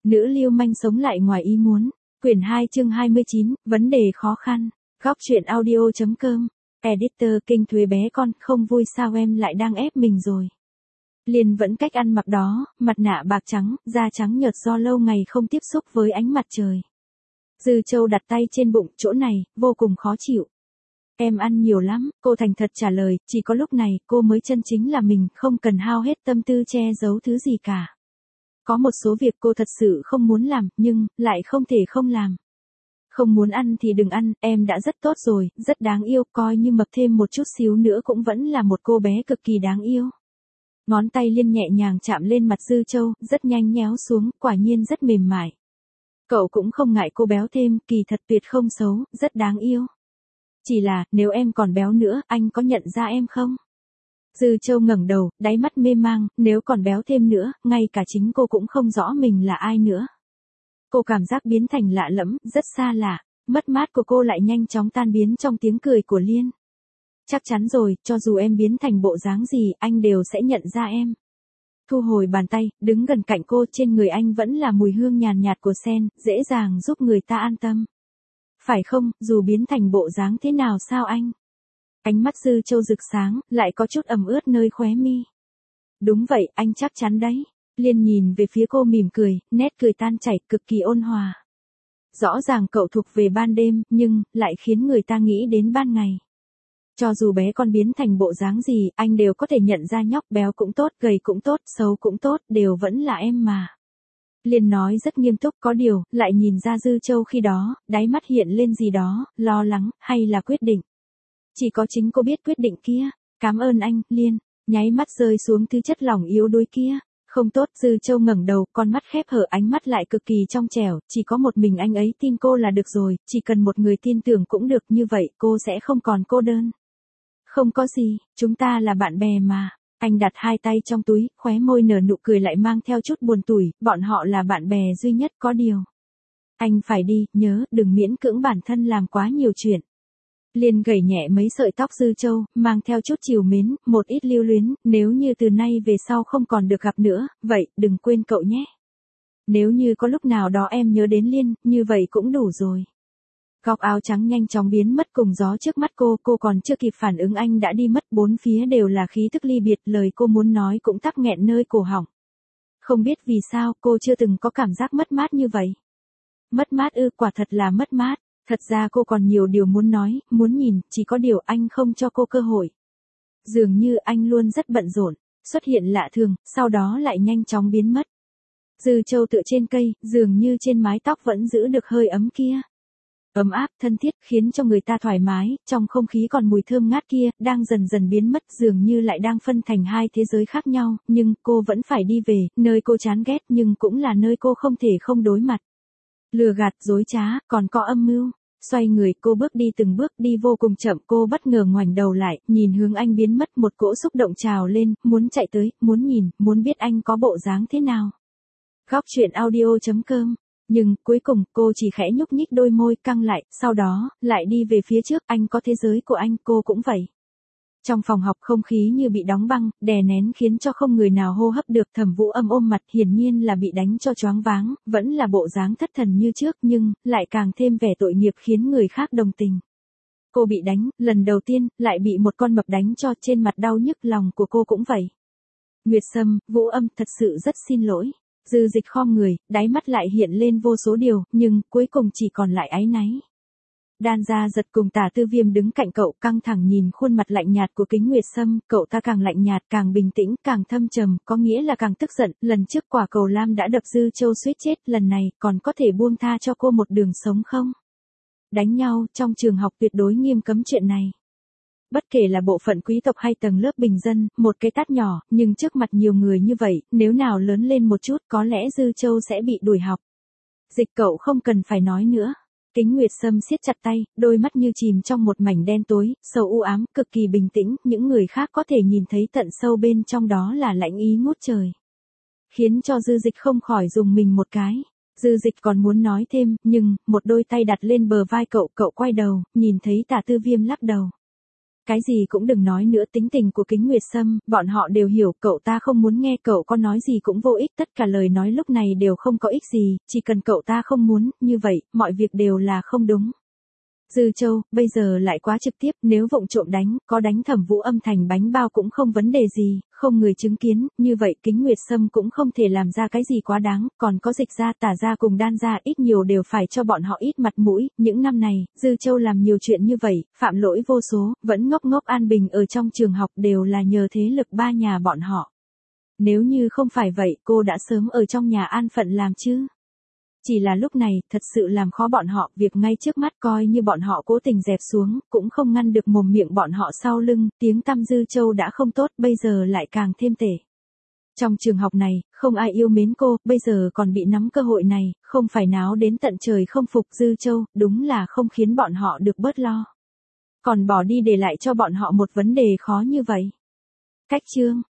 Nữ lưu manh sống lại ngoài ý muốn. Quyển 2 chương 29, vấn đề khó khăn. Góc truyện audio.com. Editor kinh thuế bé con, không vui sao em lại đang ép mình rồi. Liên vẫn cách ăn mặc đó, mặt nạ bạc trắng, da trắng nhợt do lâu ngày không tiếp xúc với ánh mặt trời. Dư Châu đặt tay trên bụng, chỗ này, vô cùng khó chịu. Em ăn nhiều lắm, cô thành thật trả lời, chỉ có lúc này, cô mới chân chính là mình, không cần hao hết tâm tư che giấu thứ gì cả. Có một số việc cô thật sự không muốn làm, nhưng, lại không thể không làm. Không muốn ăn thì đừng ăn, em đã rất tốt rồi, rất đáng yêu, coi như mập thêm một chút xíu nữa cũng vẫn là một cô bé cực kỳ đáng yêu. Ngón tay Liên nhẹ nhàng chạm lên mặt Dư Châu, rất nhanh nhéo xuống, quả nhiên rất mềm mại. Cậu cũng không ngại cô béo thêm, kỳ thật tuyệt không xấu, rất đáng yêu. Chỉ là, nếu em còn béo nữa, anh có nhận ra em không? Dư Châu ngẩng đầu, đáy mắt mê mang, nếu còn béo thêm nữa, ngay cả chính cô cũng không rõ mình là ai nữa. Cô cảm giác biến thành lạ lẫm, rất xa lạ, mất mát của cô lại nhanh chóng tan biến trong tiếng cười của Liên. Chắc chắn rồi, cho dù em biến thành bộ dáng gì, anh đều sẽ nhận ra em. Thu hồi bàn tay, đứng gần cạnh cô, trên người anh vẫn là mùi hương nhàn nhạt của sen, dễ dàng giúp người ta an tâm. Phải không, dù biến thành bộ dáng thế nào sao anh? Ánh mắt Dư Châu rực sáng, lại có chút ẩm ướt nơi khóe mi. Đúng vậy, anh chắc chắn đấy. Liên nhìn về phía cô mỉm cười, nét cười tan chảy, cực kỳ ôn hòa. Rõ ràng cậu thuộc về ban đêm, nhưng, lại khiến người ta nghĩ đến ban ngày. Cho dù bé con biến thành bộ dáng gì, anh đều có thể nhận ra nhóc béo cũng tốt, gầy cũng tốt, xấu cũng tốt, đều vẫn là em mà. Liên nói rất nghiêm túc, có điều, lại nhìn ra Dư Châu khi đó, đáy mắt hiện lên gì đó, lo lắng, hay là quyết định. Chỉ có chính cô biết quyết định kia. Cảm ơn anh, Liên. Nháy mắt rơi xuống thứ chất lỏng yếu đuối kia. Không tốt, Dư Châu ngẩng đầu, con mắt khép hở, ánh mắt lại cực kỳ trong trẻo, chỉ có một mình anh ấy tin cô là được rồi, chỉ cần một người tin tưởng cũng được, như vậy cô sẽ không còn cô đơn. Không có gì, chúng ta là bạn bè mà. Anh đặt hai tay trong túi, khóe môi nở nụ cười lại mang theo chút buồn tủi, bọn họ là bạn bè duy nhất, có điều. Anh phải đi, nhớ, đừng miễn cưỡng bản thân làm quá nhiều chuyện. Liên gẩy nhẹ mấy sợi tóc Dư Châu, mang theo chút trìu mến, một ít lưu luyến, nếu như từ nay về sau không còn được gặp nữa, vậy, đừng quên cậu nhé. Nếu như có lúc nào đó em nhớ đến Liên, như vậy cũng đủ rồi. Góc áo trắng nhanh chóng biến mất cùng gió trước mắt cô còn chưa kịp phản ứng anh đã đi mất, bốn phía đều là khí tức ly biệt, lời cô muốn nói cũng tắc nghẹn nơi cổ họng. Không biết vì sao, cô chưa từng có cảm giác mất mát như vậy. Mất mát ư, quả thật là mất mát. Thật ra cô còn nhiều điều muốn nói, muốn nhìn, chỉ có điều anh không cho cô cơ hội. Dường như anh luôn rất bận rộn, xuất hiện lạ thường, sau đó lại nhanh chóng biến mất. Dư Châu tựa trên cây, dường như trên mái tóc vẫn giữ được hơi ấm kia. Ấm áp, thân thiết, khiến cho người ta thoải mái, trong không khí còn mùi thơm ngát kia, đang dần dần biến mất, dường như lại đang phân thành hai thế giới khác nhau, nhưng cô vẫn phải đi về, nơi cô chán ghét nhưng cũng là nơi cô không thể không đối mặt. Lừa gạt, dối trá, còn có âm mưu. Xoay người, cô bước đi từng bước, đi vô cùng chậm, cô bất ngờ ngoảnh đầu lại, nhìn hướng anh biến mất, một cỗ xúc động trào lên, muốn chạy tới, muốn nhìn, muốn biết anh có bộ dáng thế nào. Góc truyện audio.com. Nhưng, cuối cùng, cô chỉ khẽ nhúc nhích đôi môi, căng lại, sau đó, lại đi về phía trước, anh có thế giới của anh, cô cũng vậy. Trong phòng học không khí như bị đóng băng, đè nén khiến cho không người nào hô hấp được. Thẩm Vũ Âm ôm mặt, hiển nhiên là bị đánh cho choáng váng, vẫn là bộ dáng thất thần như trước nhưng, lại càng thêm vẻ tội nghiệp khiến người khác đồng tình. Cô bị đánh, lần đầu tiên, lại bị một con mập đánh cho, trên mặt đau nhức, lòng của cô cũng vậy. Nguyệt Sâm, Vũ Âm, thật sự rất xin lỗi. Dư Dịch khom người, đáy mắt lại hiện lên vô số điều, nhưng, cuối cùng chỉ còn lại áy náy. Đan Gia Giật cùng Tả Tư Viêm đứng cạnh cậu, căng thẳng nhìn khuôn mặt lạnh nhạt của Kính Nguyệt Sâm, cậu ta càng lạnh nhạt, càng bình tĩnh, càng thâm trầm, có nghĩa là càng tức giận, lần trước quả cầu lam đã đập Dư Châu suýt chết, lần này, còn có thể buông tha cho cô một đường sống không? Đánh nhau, trong trường học tuyệt đối nghiêm cấm chuyện này. Bất kể là bộ phận quý tộc hay tầng lớp bình dân, một cái tát nhỏ, nhưng trước mặt nhiều người như vậy, nếu nào lớn lên một chút, có lẽ Dư Châu sẽ bị đuổi học. Dịch cậu không cần phải nói nữa. Kính Nguyệt Sâm siết chặt tay, đôi mắt như chìm trong một mảnh đen tối, sâu u ám, cực kỳ bình tĩnh, những người khác có thể nhìn thấy tận sâu bên trong đó là lãnh ý ngút trời. Khiến cho Dư Dịch không khỏi dùng mình một cái. Dư Dịch còn muốn nói thêm, nhưng, một đôi tay đặt lên bờ vai cậu, cậu quay đầu, nhìn thấy Tả Tư Viêm lắc đầu. cái gì cũng đừng nói nữa, tính tình của Kính Nguyệt Sâm, bọn họ đều hiểu, cậu ta không muốn nghe, cậu có nói gì cũng vô ích, tất cả lời nói lúc này đều không có ích gì, chỉ cần cậu ta không muốn, như vậy, mọi việc đều là không đúng. Dư Châu, bây giờ lại quá trực tiếp, nếu vụng trộm đánh, có đánh Thẩm Vũ Âm thành bánh bao cũng không vấn đề gì, không người chứng kiến, như vậy Kính Nguyệt Sâm cũng không thể làm ra cái gì quá đáng, còn có Dịch gia, Tả gia cùng Đan gia ít nhiều đều phải cho bọn họ ít mặt mũi, những năm này, Dư Châu làm nhiều chuyện như vậy, phạm lỗi vô số, vẫn ngốc ngốc an bình ở trong trường học đều là nhờ thế lực ba nhà bọn họ. Nếu như không phải vậy, cô đã sớm ở trong nhà an phận làm chứ. Chỉ là lúc này, thật sự làm khó bọn họ, việc ngay trước mắt coi như bọn họ cố tình dẹp xuống, cũng không ngăn được mồm miệng bọn họ sau lưng, tiếng tăm Dư Châu đã không tốt, bây giờ lại càng thêm tệ. Trong trường học này, không ai yêu mến cô, bây giờ còn bị nắm cơ hội này, không phải náo đến tận trời không phục Dư Châu, đúng là không khiến bọn họ được bớt lo. Còn bỏ đi để lại cho bọn họ một vấn đề khó như vậy. Cách chương